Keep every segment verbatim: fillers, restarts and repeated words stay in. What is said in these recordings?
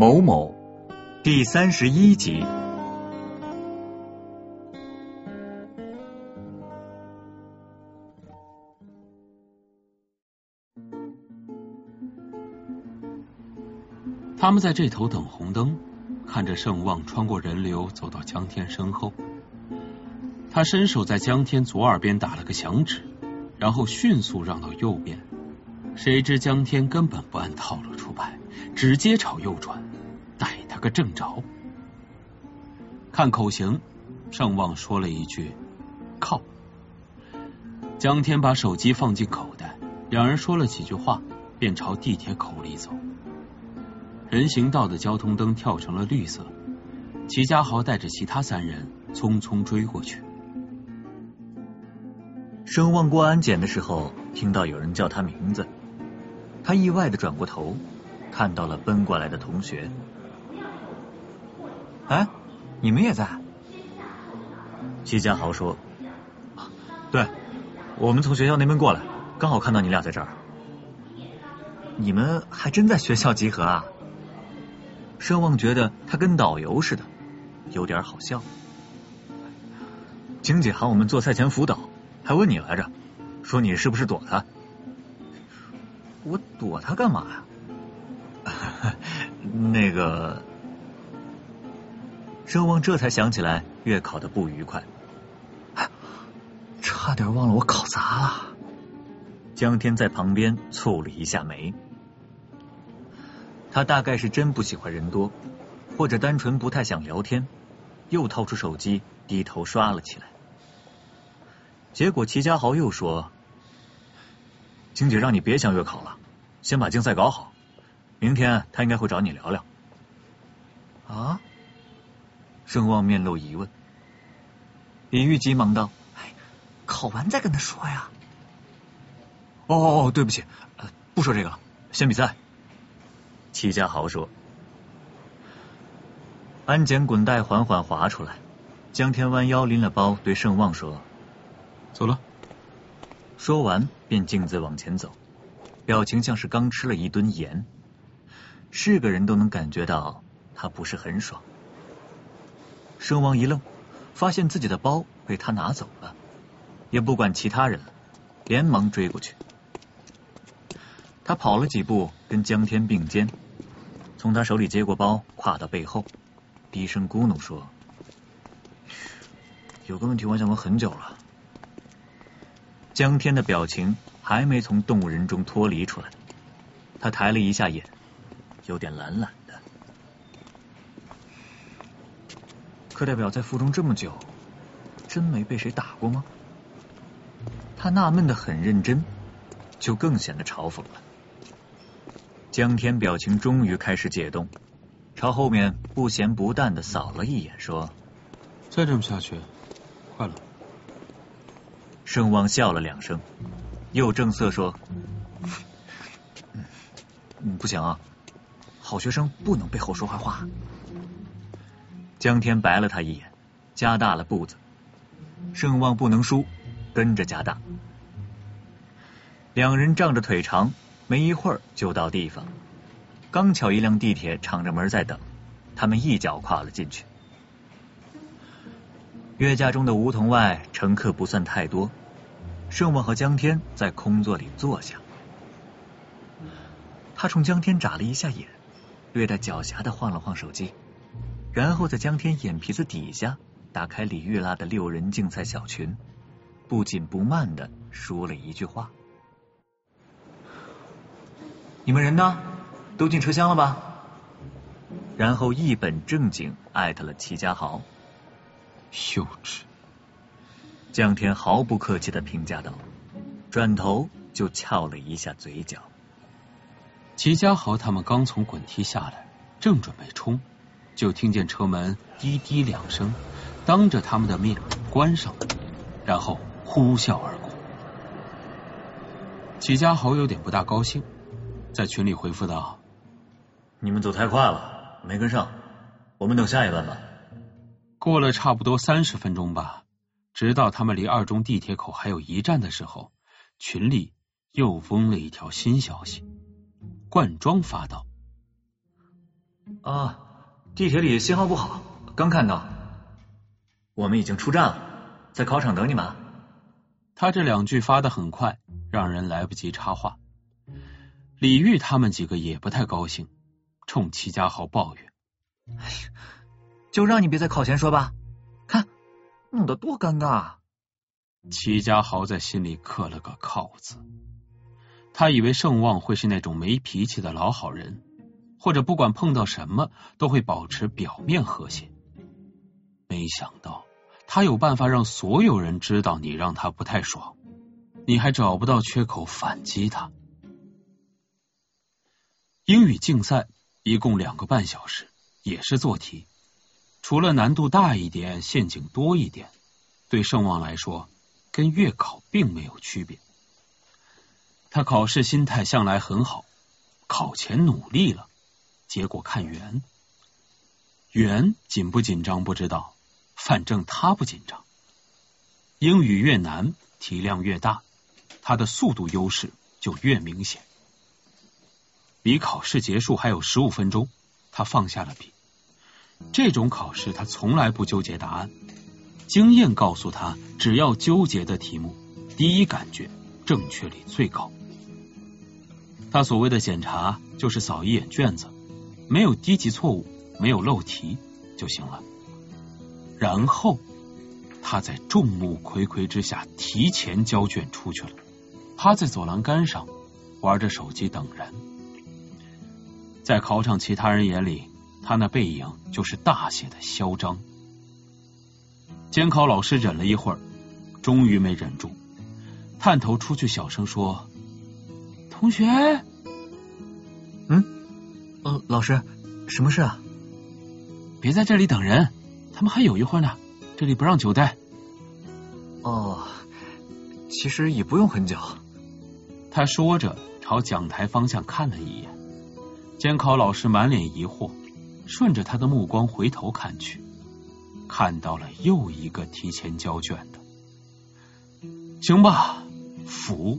某某第三十一集。 他们在这头等红灯，看着盛旺穿过人流走到江天身后。他伸手在江天左耳边打了个响指，然后迅速让到右边。谁知江天根本不按套路出牌，直接朝右转，逮他个正着。看口型，盛旺说了一句靠。江天把手机放进口袋，两人说了几句话，便朝地铁口里走。人行道的交通灯跳成了绿色，齐家豪带着其他三人匆匆追过去。 盛旺过安检的时候，听到有人叫他名字，他意外的转过头，看到了奔过来的同学。哎，你们也在？齐家豪说，对，我们从学校那边过来，刚好看到你俩在这儿。你们还真在学校集合啊？盛旺觉得他跟导游似的，有点好笑。经姐喊我们做赛前辅导，还问你来着，说你是不是躲他？我躲他干嘛呀？那个，盛旺这才想起来月考的不愉快，差点忘了我考砸了。江天在旁边蹙了一下眉。他大概是真不喜欢人多，或者单纯不太想聊天，又掏出手机低头刷了起来。结果齐家豪又说，经姐让你别想月考了，先把竞赛搞好，明天他应该会找你聊聊。啊？盛旺面露疑问。李玉急忙道，哎，考完再跟他说呀。哦哦哦，对不起，呃，不说这个了，先比赛。齐家豪说。安检滚带缓缓滑出来，江天弯腰拎了包，对盛旺说， 走了。 说完便径自往前走，表情像是刚吃了一吨盐，是个人都能感觉到他不是很爽。盛旺一愣，发现自己的包被他拿走了，也不管其他人了，连忙追过去。他跑了几步跟江天并肩，从他手里接过包，挎到背后，低声咕哝说，有个问题我想问很久了。江天的表情还没从动物人中脱离出来，他抬了一下眼，有点懒懒的。课代表在附中这么久，真没被谁打过吗？他纳闷的很认真，就更显得嘲讽了。江天表情终于开始解冻，朝后面不咸不淡的扫了一眼，说， 再这么下去快了。 盛旺笑了两声，又正色说，嗯，不行啊，好学生不能背后说坏话。江天白了他一眼，加大了步子。盛旺不能输，跟着加大。两人仗着腿长，没一会儿就到地方。刚巧一辆地铁敞着门在等，他们一脚跨了进去。月架中的梧桐外乘客不算太多，盛旺和江天在空座里坐下。他冲江天眨了一下眼，略带狡黠的晃了晃手机，然后在江天眼皮子底下打开李玉拉的六人竞赛小群，不紧不慢的说了一句话，你们人呢？都进车厢了吧？然后一本正经艾特了齐家豪。 幼稚。 江天毫不客气的评价道，转头就翘了一下嘴角。 齐家豪他们刚从滚梯下来，正准备冲，就听见车门滴滴两声，当着他们的面关上了，然后呼啸而过。齐家豪有点不大高兴，在群里回复道， 你们走太快了，没跟上，我们等下一班吧。 过了差不多三十分钟吧，直到他们离二中地铁口还有一站的时候，群里又封了一条新消息。冠庄发道， 啊，地铁里信号不好，刚看到。我们已经出站了，在考场等你们。 他这两句发得很快，让人来不及插话。李煜他们几个也不太高兴，冲齐家豪抱怨： 哎呀，就让你别在考前说吧，看弄得多尴尬。 齐家豪在心里刻了个靠字，他以为盛旺会是那种没脾气的老好人，或者不管碰到什么都会保持表面和谐，没想到他有办法让所有人知道你让他不太爽，你还找不到缺口反击他。英语竞赛一共两个半小时，也是做题，除了难度大一点，陷阱多一点，对盛旺来说跟月考并没有区别。他考试心态向来很好，考前努力了，结果看圆。圆紧不紧张不知道，反正他不紧张。英语越难，题量越大，他的速度优势就越明显。离考试结束还有十五分钟，他放下了笔。这种考试他从来不纠结答案，经验告诉他，只要纠结的题目，第一感觉正确率最高。他所谓的检查就是扫一眼卷子，没有低级错误，没有漏题就行了。然后他在众目睽睽之下提前交卷出去了，趴在走廊杆上玩着手机等人。在考场其他人眼里，他那背影就是大写的嚣张。监考老师忍了一会儿，终于没忍住，探头出去小声说：同学。 嗯，呃，老师，什么事啊？ 别在这里等人，他们还有一会儿呢，这里不让久待。 哦，其实也不用很久。 他说着朝讲台方向看了一眼，监考老师满脸疑惑，顺着他的目光回头看去，看到了又一个提前交卷的。行吧，服。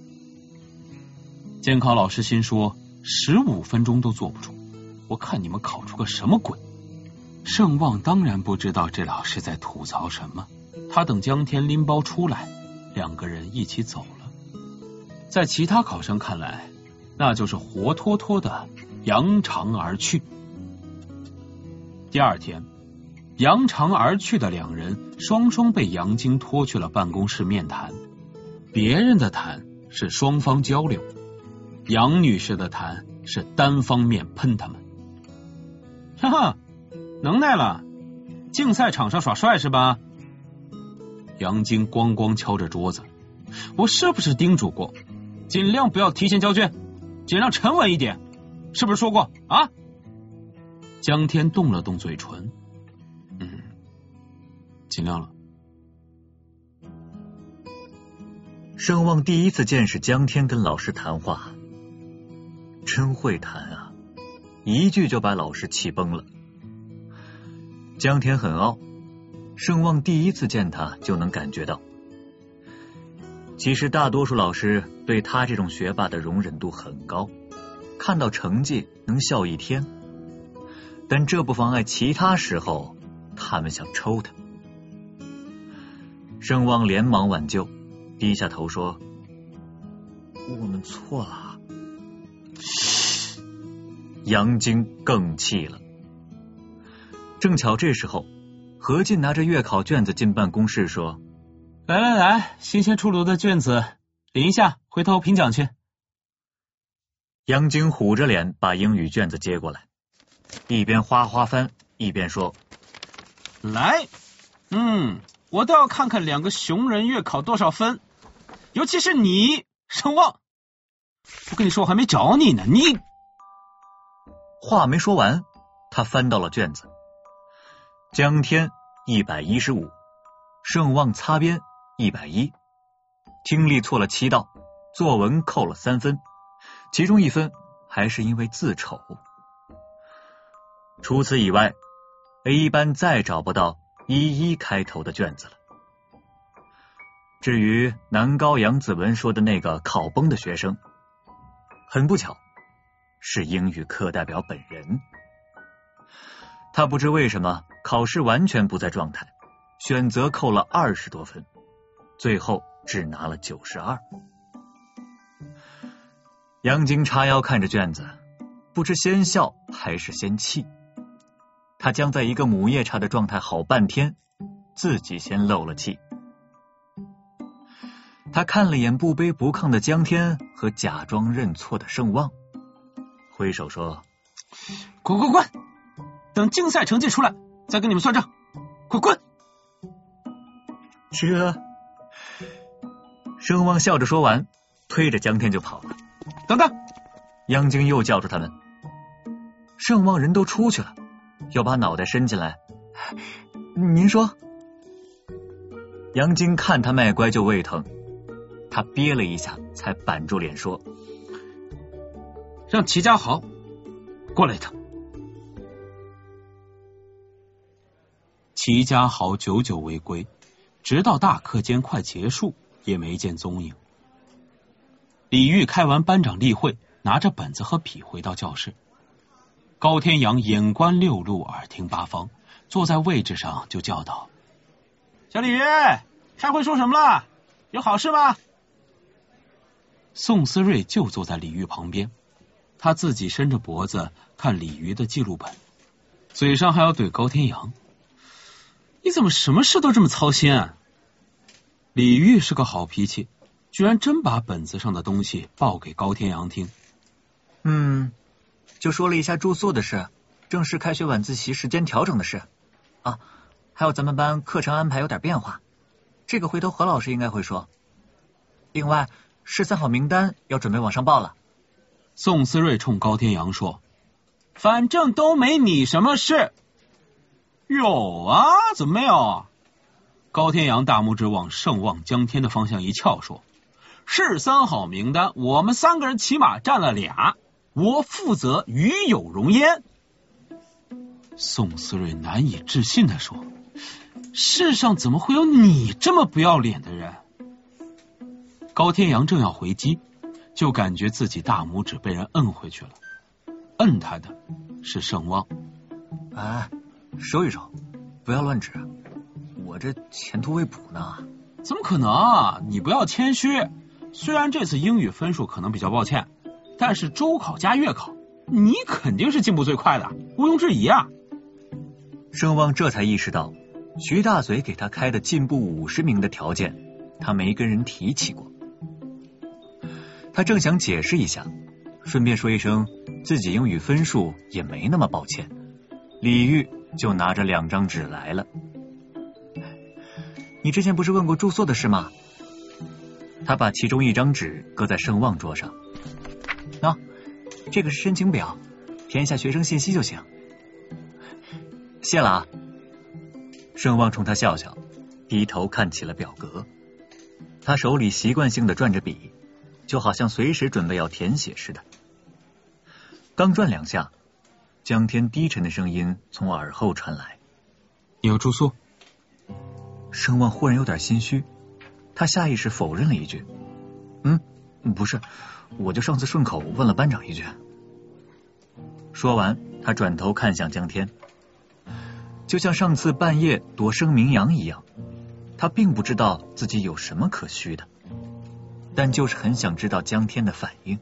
监考老师心说，十五分钟都坐不住，我看你们考出个什么鬼。盛旺当然不知道这老师在吐槽什么，他等江天拎包出来，两个人一起走了。在其他考生看来，那就是活脱脱的扬长而去。第二天，扬长而去的两人双双被杨晶拖去了办公室面谈。别人的谈是双方交流，杨女士的谈是单方面喷他们。哈哈，能耐了，竞赛场上耍帅是吧？杨晶咣咣敲着桌子，我是不是叮嘱过，尽量不要提前交卷，尽量沉稳一点，是不是说过啊？江天动了动嘴唇，嗯，尽量了。 盛旺第一次见识江天跟老师谈话，真会谈啊，一句就把老师气崩了。江天很傲，盛旺第一次见他就能感觉到，其实大多数老师对他这种学霸的容忍度很高，看到成绩能笑一天，但这不妨碍其他时候他们想抽他。盛旺连忙挽救，低下头说：我们错了。杨晶更气了。正巧这时候，何进拿着月考卷子进办公室说： 来来来，新鲜出炉的卷子领一下，回头评奖去。 杨晶虎着脸把英语卷子接过来，一边哗哗翻一边说： 来，嗯，我倒要看看两个熊人月考多少分，尤其是你盛旺，我跟你说我还没找你呢。你话没说完，他翻到了卷子，江天一百一十五，盛旺擦边一百一，听力错了七道，作文扣了三分，其中一分还是因为字丑。除此以外， A 班再找不到一一开头的卷子了。至于南高杨子文说的那个考崩的学生，很不巧是英语课代表本人。 他不知为什么考试完全不在状态，选择扣了二十多分，最后只拿了九十二。杨晶叉腰看着卷子，不知先笑还是先气。他将在一个母夜叉的状态好半天，自己先漏了气。他看了眼不卑不亢的江天和假装认错的盛望，挥手说： 滚滚滚，等竞赛成绩出来再跟你们算账，快滚！ 这盛望笑着说完，推着江天就跑了。 等等！ 杨晶又叫住他们。盛望人都出去了，要把脑袋伸进来。您说？杨晶看他卖乖就胃疼，他憋了一下才板住脸说： 让齐家豪过来一趟。齐家豪久久未归，直到大课间快结束也没见踪影。李煜开完班长例会，拿着本子和笔回到教室。高天阳眼观六路，耳听八方，坐在位置上就叫道：小李煜，开会说什么了？有好事吗？宋思睿就坐在李煜旁边，他自己伸着脖子看李煜的记录本，嘴上还要怼高天阳：你怎么什么事都这么操心啊？李煜是个好脾气，居然真把本子上的东西报给高天阳听。 嗯，就说了一下住宿的事，正式开学晚自习时间调整的事啊，还有咱们班课程安排有点变化，这个回头何老师应该会说。另外十三号名单要准备往上报了。 宋思睿冲高天阳说：反正都没你什么事。有啊，怎么没有啊？高天阳大拇指往盛望江天的方向一翘说：是三好名单，我们三个人起码占了俩，我负责与有荣焉。宋思睿难以置信地说：世上怎么会有你这么不要脸的人？高天阳正要回击，就感觉自己大拇指被人摁回去了，摁他的是盛望。 哎，收一收，不要乱指，我这前途未卜呢。 怎么可能啊？你不要谦虚，虽然这次英语分数可能比较抱歉，但是周考加月考你肯定是进步最快的，毋庸置疑啊。 盛望这才意识到徐大嘴给他开的进步五十名的条件他没跟人提起过。他正想解释一下，顺便说一声自己英语分数也没那么抱歉，李煜就拿着两张纸来了。你之前不是问过住宿的事吗？他把其中一张纸搁在盛望桌上。啊，这个是申请表，填一下学生信息就行。谢了啊。盛望冲他笑笑，低头看起了表格。他手里习惯性的转着笔，就好像随时准备要填写似的。刚转两下，江天低沉的声音从耳后传来： 你有住宿？ 盛望忽然有点心虚，他下意识否认了一句：嗯，不是，我就上次顺口问了班长一句。说完，他转头看向江天，就像上次半夜夺生名扬一样，他并不知道自己有什么可虚的，但就是很想知道江天的反应。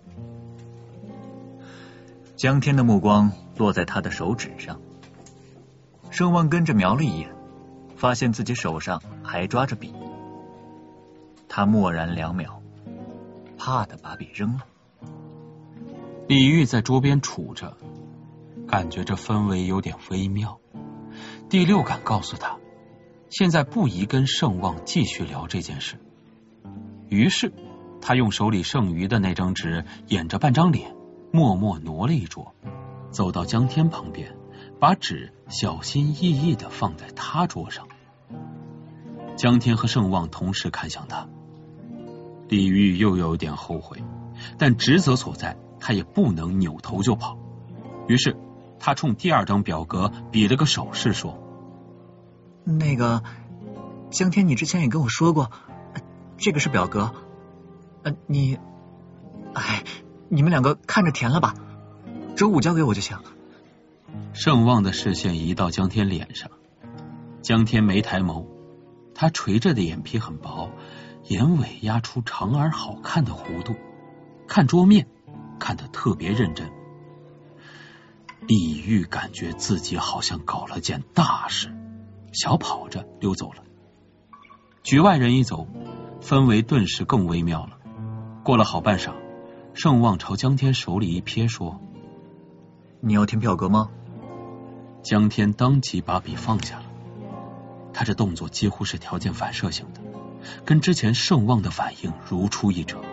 江天的目光落在他的手指上，盛望跟着瞄了一眼，发现自己手上还抓着笔。他默然两秒，啪的把笔扔了。 李煜在桌边杵着，感觉这氛围有点微妙。第六感告诉他，现在不宜跟盛望继续聊这件事。于是他用手里剩余的那张纸掩着半张脸，默默挪了一桌，走到江天旁边，把纸小心翼翼地放在他桌上。江天和盛望同时看向他，李煜又有点后悔，但职责所在，他也不能扭头就跑。于是他冲第二张表格比了个手势说： 那个江天，你之前也跟我说过，这个是表格，呃，你哎，你们两个看着填了吧，周五交给我就行。 盛望的视线移到江天脸上，江天没抬眸，他垂着的眼皮很薄，眼尾压出长而好看的弧度，看桌面看得特别认真。李煜感觉自己好像搞了件大事，小跑着溜走了。局外人一走，氛围顿时更微妙了。过了好半晌，盛望朝江天手里一瞥，说： 你要填表格吗？ 江天当即把笔放下了，他这动作几乎是条件反射性的，跟之前盛望的反应如出一辙。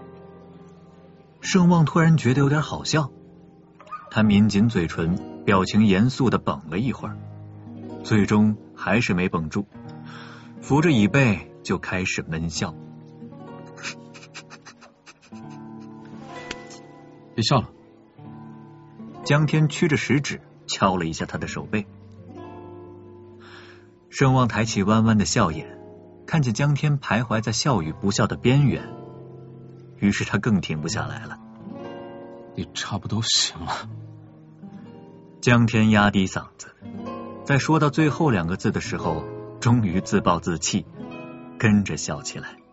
盛望突然觉得有点好笑，他抿紧嘴唇，表情严肃地绷了一会儿，最终还是没绷住，扶着椅背就开始闷笑。 别笑了。 江天屈着食指敲了一下他的手背。盛望抬起弯弯的笑眼，看见江天徘徊在笑与不笑的边缘，于是他更停不下来了。 你差不多行了。 江天压低嗓子，在说到最后两个字的时候，终于自暴自弃，跟着笑起来。